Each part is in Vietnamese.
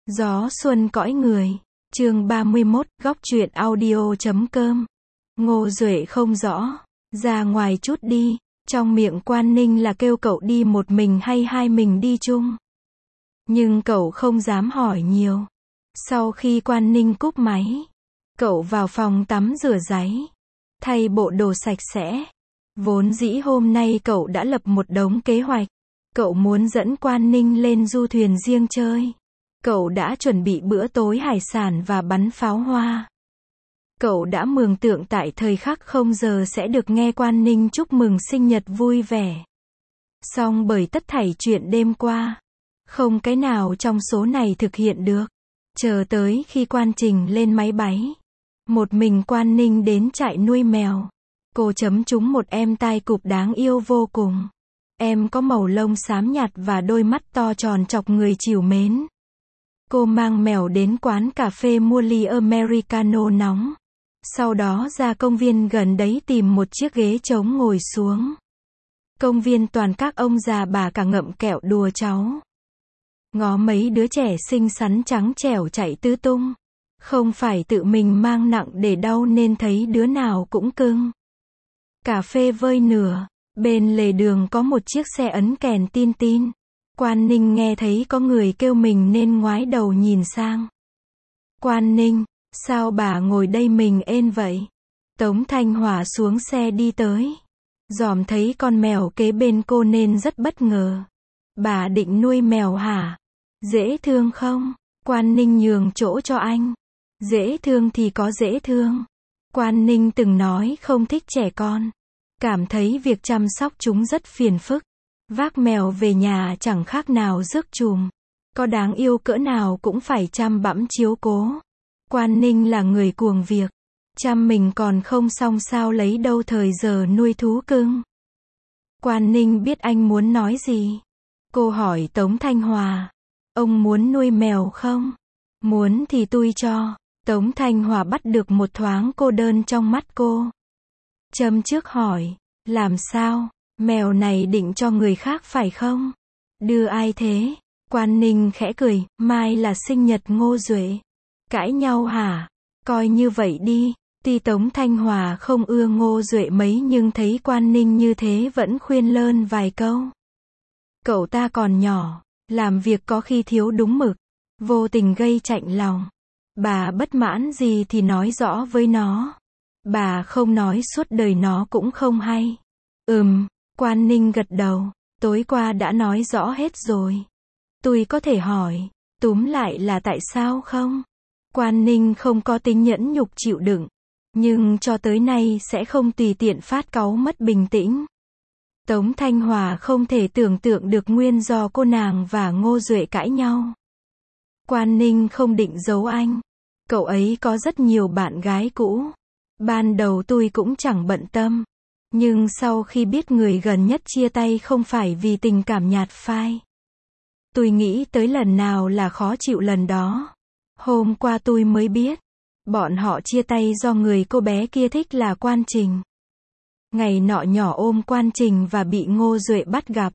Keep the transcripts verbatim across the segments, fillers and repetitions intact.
Gió xuân cõi người. Chương ba mươi mốt, góc truyện audio chấm com. Ngô Duệ không rõ. Ra ngoài chút đi. Trong miệng Quan Ninh là kêu cậu đi một mình hay hai mình đi chung. Nhưng cậu không dám hỏi nhiều. Sau khi Quan Ninh cúp máy, cậu vào phòng tắm rửa ráy, thay bộ đồ sạch sẽ. Vốn dĩ hôm nay cậu đã lập một đống kế hoạch. Cậu muốn dẫn Quan Ninh lên du thuyền riêng chơi. Cậu đã chuẩn bị bữa tối hải sản và bắn pháo hoa. Cậu đã mường tượng tại thời khắc không giờ sẽ được nghe Quan Ninh chúc mừng sinh nhật vui vẻ. Song bởi tất thảy chuyện đêm qua, không cái nào trong số này thực hiện được. Chờ tới khi Quan Trình lên máy bay, một mình Quan Ninh đến trại nuôi mèo. Cô chấm trúng một em tai cụp đáng yêu vô cùng. Em có màu lông xám nhạt và đôi mắt to tròn chọc người trìu mến. Cô mang mèo đến quán cà phê mua ly Americano nóng. Sau đó ra công viên gần đấy tìm một chiếc ghế trống ngồi xuống. Công viên toàn các ông già bà cả ngậm kẹo đùa cháu. Ngó mấy đứa trẻ xinh xắn trắng trẻo chạy tứ tung. Không phải tự mình mang nặng để đau nên thấy đứa nào cũng cưng. Cà phê vơi nửa. Bên lề đường có một chiếc xe ấn kèn tin tin. Quan Ninh nghe thấy có người kêu mình nên ngoái đầu nhìn sang. Quan Ninh, sao bà ngồi đây mình ên vậy? Tống Thanh Hòa xuống xe đi tới. Dòm thấy con mèo kế bên cô nên rất bất ngờ. Bà định nuôi mèo hả? Dễ thương không? Quan Ninh nhường chỗ cho anh. Dễ thương thì có dễ thương. Quan Ninh từng nói không thích trẻ con. Cảm thấy việc chăm sóc chúng rất phiền phức. Vác mèo về nhà chẳng khác nào rước chùm. Có đáng yêu cỡ nào cũng phải chăm bẵm chiếu cố. Quan Ninh là người cuồng việc. Chăm mình còn không xong sao lấy đâu thời giờ nuôi thú cưng. Quan Ninh biết anh muốn nói gì. Cô hỏi Tống Thanh Hòa. Ông muốn nuôi mèo không? Muốn thì tôi cho. Tống Thanh Hòa bắt được một thoáng cô đơn trong mắt cô. Châm trước hỏi. Làm sao? Mèo này định cho người khác phải không? Đưa ai thế? Quan Ninh khẽ cười, mai là sinh nhật Ngô Duệ. Cãi nhau hả? Coi như vậy đi. Tuy Tống Thanh Hòa không ưa Ngô Duệ mấy nhưng thấy Quan Ninh như thế vẫn khuyên lơn vài câu. Cậu ta còn nhỏ, làm việc có khi thiếu đúng mực, vô tình gây chạnh lòng. Bà bất mãn gì thì nói rõ với nó. Bà không nói suốt đời nó cũng không hay. Ừm. Quan Ninh gật đầu, tối qua đã nói rõ hết rồi. Tôi có thể hỏi, túm lại là tại sao không? Quan Ninh không có tính nhẫn nhục chịu đựng, nhưng cho tới nay sẽ không tùy tiện phát cáu mất bình tĩnh. Tống Thanh Hòa không thể tưởng tượng được nguyên do cô nàng và Ngô Duệ cãi nhau. Quan Ninh không định giấu anh. Cậu ấy có rất nhiều bạn gái cũ. Ban đầu tôi cũng chẳng bận tâm. Nhưng sau khi biết người gần nhất chia tay không phải vì tình cảm nhạt phai, tôi nghĩ tới lần nào là khó chịu lần đó. Hôm qua tôi mới biết, bọn họ chia tay do người cô bé kia thích là Quan Trình. Ngày nọ nhỏ ôm Quan Trình và bị Ngô Duệ bắt gặp.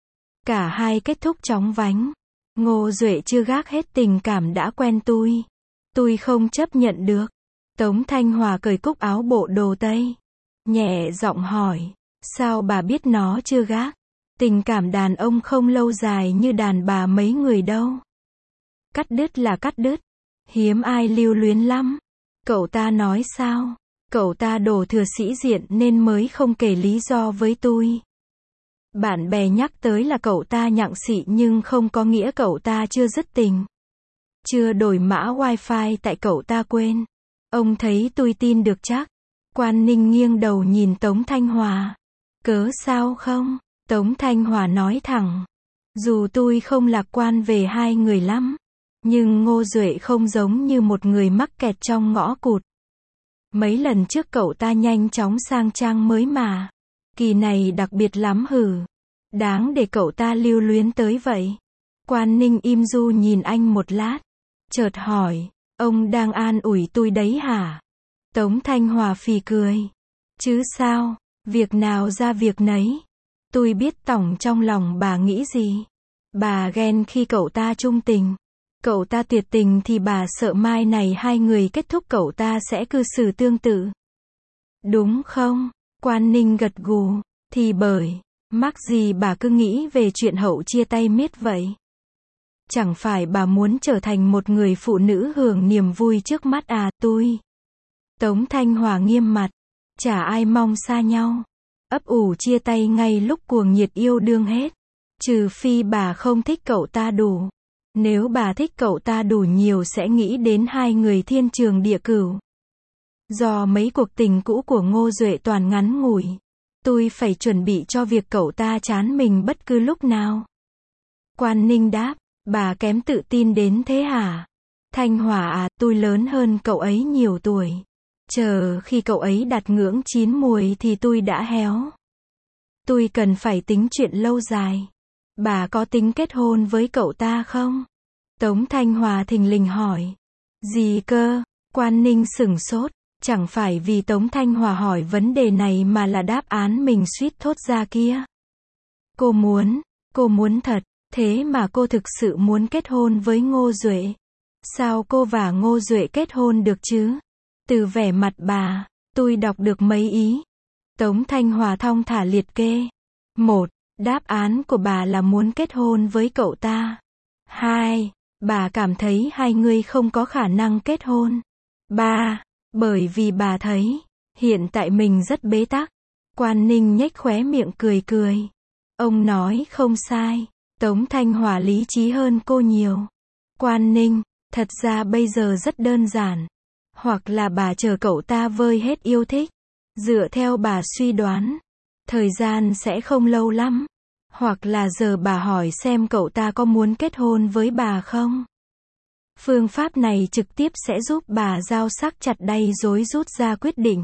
Cả hai kết thúc chóng vánh. Ngô Duệ chưa gác hết tình cảm đã quen tôi. Tôi không chấp nhận được. Tống Thanh Hòa cởi cúc áo bộ đồ Tây. Nhẹ giọng hỏi, sao bà biết nó chưa gác? Tình cảm đàn ông không lâu dài như đàn bà mấy người đâu. Cắt đứt là cắt đứt. Hiếm ai lưu luyến lắm. Cậu ta nói sao? Cậu ta đổ thừa sĩ diện nên mới không kể lý do với tôi. Bạn bè nhắc tới là cậu ta nhặng xị nhưng không có nghĩa cậu ta chưa dứt tình. Chưa đổi mã wifi tại cậu ta quên. Ông thấy tôi tin được chắc. Quan Ninh nghiêng đầu nhìn Tống Thanh Hòa. Cớ sao không? Tống Thanh Hòa nói thẳng. Dù tôi không lạc quan về hai người lắm, nhưng Ngô Duệ không giống như một người mắc kẹt trong ngõ cụt. Mấy lần trước cậu ta nhanh chóng sang trang mới mà. Kỳ này đặc biệt lắm hử. Đáng để cậu ta lưu luyến tới vậy. Quan Ninh im du nhìn anh một lát. Chợt hỏi, ông đang an ủi tôi đấy hả? Tống Thanh Hòa phì cười. Chứ sao, việc nào ra việc nấy. Tôi biết tổng trong lòng bà nghĩ gì. Bà ghen khi cậu ta trung tình. Cậu ta tuyệt tình thì bà sợ mai này hai người kết thúc cậu ta sẽ cư xử tương tự. Đúng không? Quan Ninh gật gù. Thì bởi, mắc gì bà cứ nghĩ về chuyện hậu chia tay miết vậy? Chẳng phải bà muốn trở thành một người phụ nữ hưởng niềm vui trước mắt à, tôi. Tống Thanh Hòa nghiêm mặt. Chả ai mong xa nhau. Ấp ủ chia tay ngay lúc cuồng nhiệt yêu đương hết. Trừ phi bà không thích cậu ta đủ. Nếu bà thích cậu ta đủ nhiều sẽ nghĩ đến hai người thiên trường địa cửu. Do mấy cuộc tình cũ của Ngô Duệ toàn ngắn ngủi, tôi phải chuẩn bị cho việc cậu ta chán mình bất cứ lúc nào. Quan Ninh đáp, bà kém tự tin đến thế hả? Thanh Hòa à, tôi lớn hơn cậu ấy nhiều tuổi. Chờ khi cậu ấy đạt ngưỡng chín muồi thì tôi đã héo. Tôi cần phải tính chuyện lâu dài. Bà có tính kết hôn với cậu ta không? Tống Thanh Hòa thình lình hỏi. Gì cơ? Quan Ninh sửng sốt. Chẳng phải vì Tống Thanh Hòa hỏi vấn đề này mà là đáp án mình suýt thốt ra kia. Cô muốn, cô muốn thật, thế mà cô thực sự muốn kết hôn với Ngô Duệ. Sao cô và Ngô Duệ kết hôn được chứ? Từ vẻ mặt bà, tôi đọc được mấy ý. Tống Thanh Hòa thong thả liệt kê. Một, đáp án của bà là muốn kết hôn với cậu ta. Hai, bà cảm thấy hai người không có khả năng kết hôn. Ba, bởi vì bà thấy, hiện tại mình rất bế tắc. Quan Ninh nhếch khóe miệng cười cười. Ông nói không sai, Tống Thanh Hòa lý trí hơn cô nhiều. Quan Ninh, thật ra bây giờ rất đơn giản. Hoặc là bà chờ cậu ta vơi hết yêu thích. Dựa theo bà suy đoán, thời gian sẽ không lâu lắm. Hoặc là giờ bà hỏi xem cậu ta có muốn kết hôn với bà không. Phương pháp này trực tiếp sẽ giúp bà dao sắc chặt đay rối rút ra quyết định.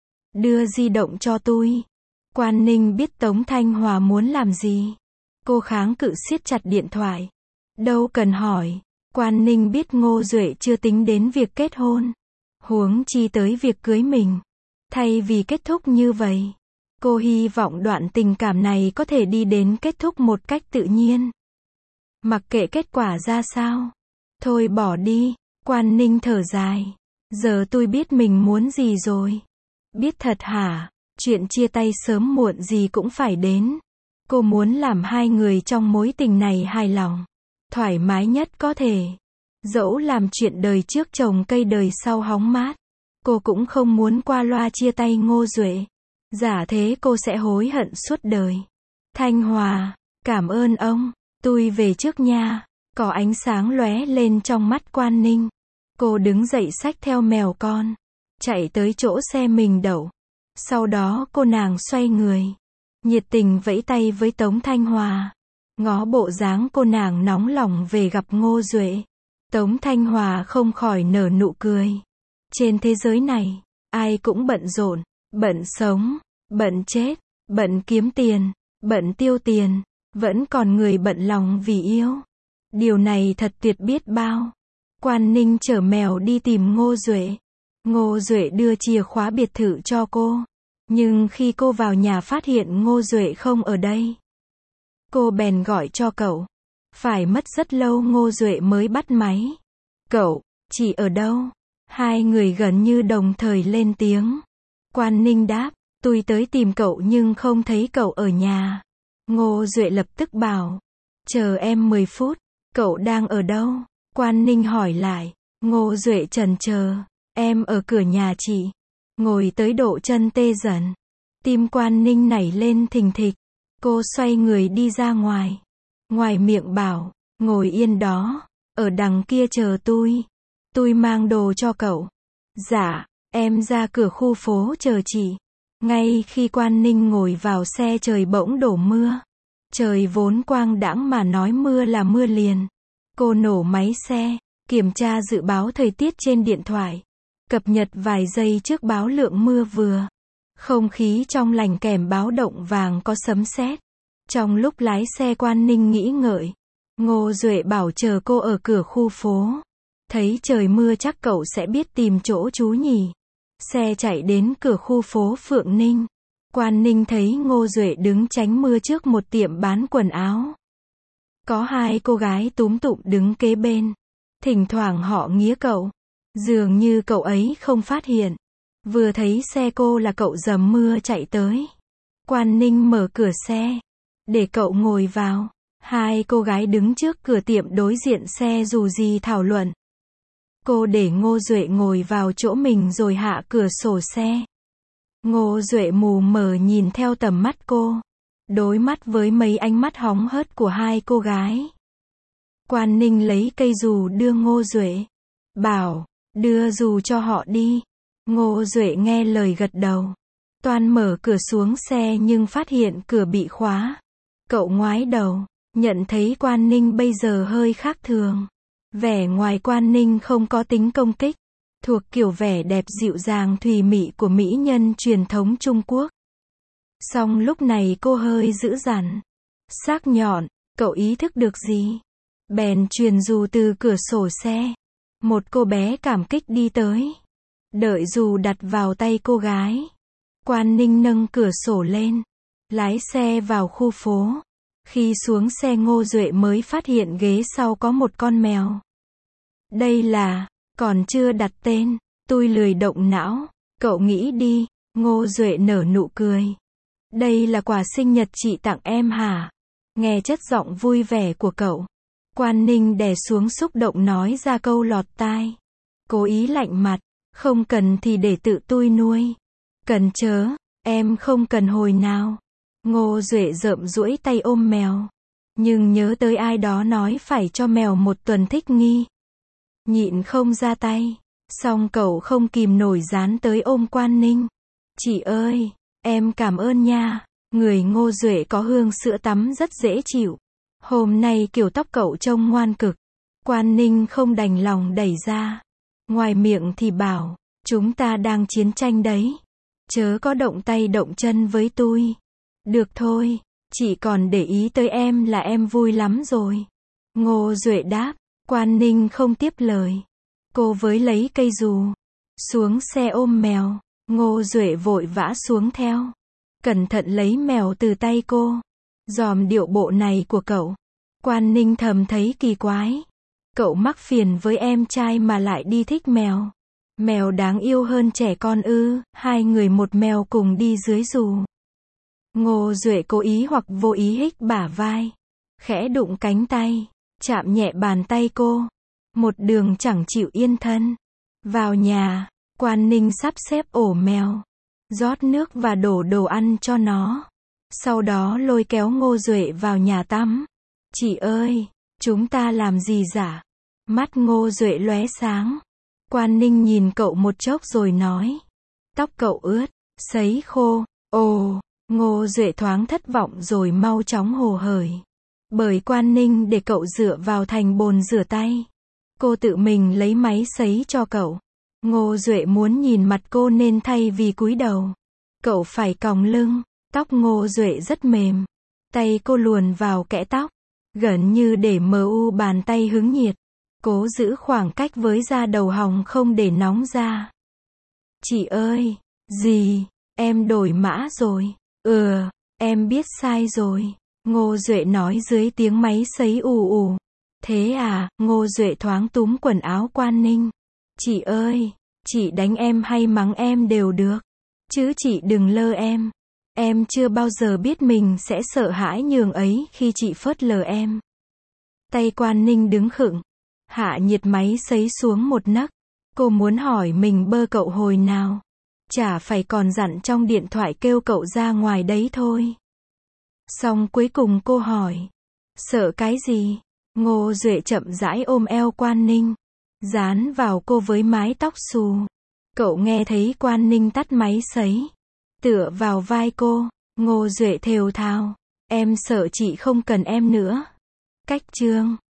Đưa di động cho tôi. Quan Ninh biết Tống Thanh Hòa muốn làm gì. Cô kháng cự siết chặt điện thoại. Đâu cần hỏi. Quan Ninh biết Ngô Duệ chưa tính đến việc kết hôn. Huống chi tới việc cưới mình. Thay vì kết thúc như vậy, cô hy vọng đoạn tình cảm này có thể đi đến kết thúc một cách tự nhiên. Mặc kệ kết quả ra sao. Thôi bỏ đi. Quan Ninh thở dài. Giờ tôi biết mình muốn gì rồi. Biết thật hả? Chuyện chia tay sớm muộn gì cũng phải đến. Cô muốn làm hai người trong mối tình này hài lòng. Thoải mái nhất có thể. Dẫu làm chuyện đời trước trồng cây đời sau hóng mát. Cô cũng không muốn qua loa chia tay Ngô Duệ. Giả thế cô sẽ hối hận suốt đời. Thanh Hòa, cảm ơn ông. Tôi về trước nha. Có ánh sáng lóe lên trong mắt Quan Ninh. Cô đứng dậy xách theo mèo con. Chạy tới chỗ xe mình đậu. Sau đó cô nàng xoay người. Nhiệt tình vẫy tay với Tống Thanh Hòa. Ngó bộ dáng cô nàng nóng lòng về gặp Ngô Duệ. Tống Thanh Hòa không khỏi nở nụ cười. Trên thế giới này, ai cũng bận rộn. Bận sống, bận chết, bận kiếm tiền, bận tiêu tiền. Vẫn còn người bận lòng vì yêu. Điều này thật tuyệt biết bao. Quan Ninh chở mèo đi tìm Ngô Duệ. Ngô Duệ đưa chìa khóa biệt thự cho cô. Nhưng khi cô vào nhà phát hiện Ngô Duệ không ở đây. Cô bèn gọi cho cậu. Phải mất rất lâu Ngô Duệ mới bắt máy. Cậu, chị ở đâu? Hai người gần như đồng thời lên tiếng. Quan Ninh đáp, tôi tới tìm cậu nhưng không thấy cậu ở nhà. Ngô Duệ lập tức bảo, chờ em mười phút. Cậu đang ở đâu? Quan Ninh hỏi lại. Ngô Duệ chần chờ. Em ở cửa nhà chị. Ngồi tới độ chân tê dần. Tim Quan Ninh nảy lên thình thịch. Cô xoay người đi ra ngoài. Ngoài miệng bảo, ngồi yên đó. Ở đằng kia chờ tôi. Tôi mang đồ cho cậu. Dạ, em ra cửa khu phố chờ chị. Ngay khi Quan Ninh ngồi vào xe trời bỗng đổ mưa. Trời vốn quang đãng mà nói mưa là mưa liền. Cô nổ máy xe, kiểm tra dự báo thời tiết trên điện thoại. Cập nhật vài giây trước báo lượng mưa vừa. Không khí trong lành kèm báo động vàng có sấm sét. Trong lúc lái xe Quan Ninh nghĩ ngợi. Ngô Duệ bảo chờ cô ở cửa khu phố. Thấy trời mưa chắc cậu sẽ biết tìm chỗ trú nhỉ. Xe chạy đến cửa khu phố Phượng Ninh. Quan Ninh thấy Ngô Duệ đứng tránh mưa trước một tiệm bán quần áo. Có hai cô gái túm tụm đứng kế bên. Thỉnh thoảng họ nghía cậu. Dường như cậu ấy không phát hiện. Vừa thấy xe cô là cậu dầm mưa chạy tới. Quan Ninh mở cửa xe. Để cậu ngồi vào. Hai cô gái đứng trước cửa tiệm đối diện xe dù gì thảo luận. Cô để Ngô Duệ ngồi vào chỗ mình rồi hạ cửa sổ xe. Ngô Duệ mù mờ nhìn theo tầm mắt cô. Đối mắt với mấy ánh mắt hóng hớt của hai cô gái. Quan Ninh lấy cây dù đưa Ngô Duệ. Bảo, đưa dù cho họ đi. Ngô Duệ nghe lời gật đầu. Toan mở cửa xuống xe nhưng phát hiện cửa bị khóa. Cậu ngoái đầu, nhận thấy Quan Ninh bây giờ hơi khác thường. Vẻ ngoài Quan Ninh không có tính công kích, thuộc kiểu vẻ đẹp dịu dàng thùy mị của mỹ nhân truyền thống Trung Quốc. Song lúc này cô hơi dữ dằn, sắc nhọn, cậu ý thức được gì? Bèn truyền dù từ cửa sổ xe. Một cô bé cảm kích đi tới. Đợi dù đặt vào tay cô gái. Quan Ninh nâng cửa sổ lên. Lái xe vào khu phố. Khi xuống xe Ngô Duệ mới phát hiện ghế sau có một con mèo. Đây là, còn chưa đặt tên, tôi lười động não, cậu nghĩ đi. Ngô Duệ nở nụ cười. Đây là quà sinh nhật chị tặng em hả? Nghe chất giọng vui vẻ của cậu. Quan Ninh đè xuống xúc động nói ra câu lọt tai. Cố ý lạnh mặt, không cần thì để tự tôi nuôi. Cần chớ, em không cần hồi nào. Ngô Duệ rợm duỗi tay ôm mèo. Nhưng nhớ tới ai đó nói phải cho mèo một tuần thích nghi. Nhịn không ra tay. Xong cậu không kìm nổi dán tới ôm Quan Ninh. Chị ơi, em cảm ơn nha. Người Ngô Duệ có hương sữa tắm rất dễ chịu. Hôm nay kiểu tóc cậu trông ngoan cực. Quan Ninh không đành lòng đẩy ra. Ngoài miệng thì bảo, chúng ta đang chiến tranh đấy. Chớ có động tay động chân với tôi. Được thôi, chị còn để ý tới em là em vui lắm rồi. Ngô Duệ đáp. Quan Ninh không tiếp lời. Cô với lấy cây dù. Xuống xe ôm mèo. Ngô Duệ vội vã xuống theo. Cẩn thận lấy mèo từ tay cô. Dòm điệu bộ này của cậu. Quan Ninh thầm thấy kỳ quái. Cậu mắc phiền với em trai mà lại đi thích mèo. Mèo đáng yêu hơn trẻ con ư? Hai người một mèo cùng đi dưới dù. Ngô Duệ cố ý hoặc vô ý hích bả vai. Khẽ đụng cánh tay. Chạm nhẹ bàn tay cô. Một đường chẳng chịu yên thân. Vào nhà, Quan Ninh sắp xếp ổ mèo. Rót nước và đổ đồ ăn cho nó. Sau đó lôi kéo Ngô Duệ vào nhà tắm. Chị ơi, chúng ta làm gì giả? Mắt Ngô Duệ lóe sáng. Quan Ninh nhìn cậu một chốc rồi nói. Tóc cậu ướt, sấy khô. Ồ, Ngô Duệ thoáng thất vọng rồi mau chóng hồ hởi. Bởi Quan Ninh để cậu dựa vào thành bồn rửa tay. Cô tự mình lấy máy sấy cho cậu. Ngô Duệ muốn nhìn mặt cô nên thay vì cúi đầu. Cậu phải còng lưng. Tóc Ngô Duệ rất mềm. Tay cô luồn vào kẽ tóc. Gần như để mờ u bàn tay hứng nhiệt. Cố giữ khoảng cách với da đầu họng không để nóng ra. Chị ơi, gì, em đổi mã rồi. Ừ, em biết sai rồi. Ngô Duệ nói dưới tiếng máy sấy ù ù. Thế à? Ngô Duệ thoáng túm quần áo Quan Ninh. Chị ơi, chị đánh em hay mắng em đều được. Chứ chị đừng lơ em. Em chưa bao giờ biết mình sẽ sợ hãi nhường ấy khi chị phớt lờ em. Tay Quan Ninh đứng khựng. Hạ nhiệt máy sấy xuống một nấc. Cô muốn hỏi mình bơ cậu hồi nào. Chả phải còn dặn trong điện thoại kêu cậu ra ngoài đấy thôi. Xong cuối cùng cô hỏi. Sợ cái gì? Ngô Duệ chậm rãi ôm eo Quan Ninh. Dán vào cô với mái tóc xù. Cậu nghe thấy Quan Ninh tắt máy sấy. Tựa vào vai cô. Ngô Duệ thều thào. Em sợ chị không cần em nữa. Cách chương